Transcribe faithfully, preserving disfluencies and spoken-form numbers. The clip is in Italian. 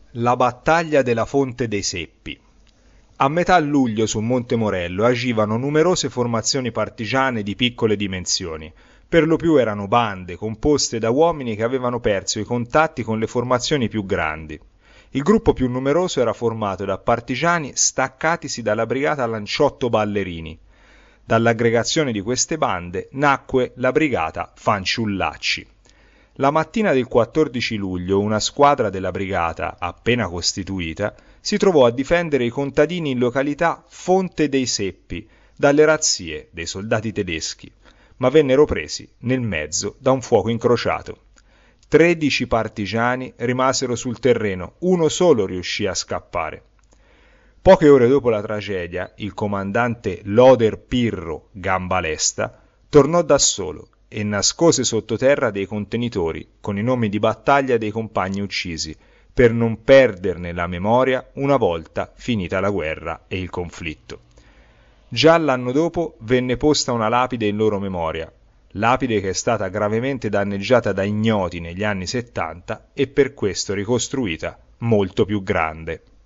La battaglia della Fonte dei Seppi. A metà luglio su Monte Morello agivano numerose formazioni partigiane di piccole dimensioni. Per lo più erano bande composte da uomini che avevano perso i contatti con le formazioni più grandi. Il gruppo più numeroso era formato da partigiani staccatisi dalla brigata Lanciotto Ballerini. Dall'aggregazione di queste bande nacque la brigata Fanciullacci. La mattina del quattordici luglio una squadra della brigata, appena costituita, si trovò a difendere i contadini in località Fonte dei Seppi dalle razzie dei soldati tedeschi, ma vennero presi nel mezzo da un fuoco incrociato. Tredici partigiani rimasero sul terreno, uno solo riuscì a scappare. Poche ore dopo la tragedia, il comandante Loder Pirro Gambalesta tornò da solo e nascose sottoterra dei contenitori con i nomi di battaglia dei compagni uccisi, per non perderne la memoria una volta finita la guerra e il conflitto. Già l'anno dopo venne posta una lapide in loro memoria, lapide che è stata gravemente danneggiata da ignoti negli anni settanta e per questo ricostruita molto più grande.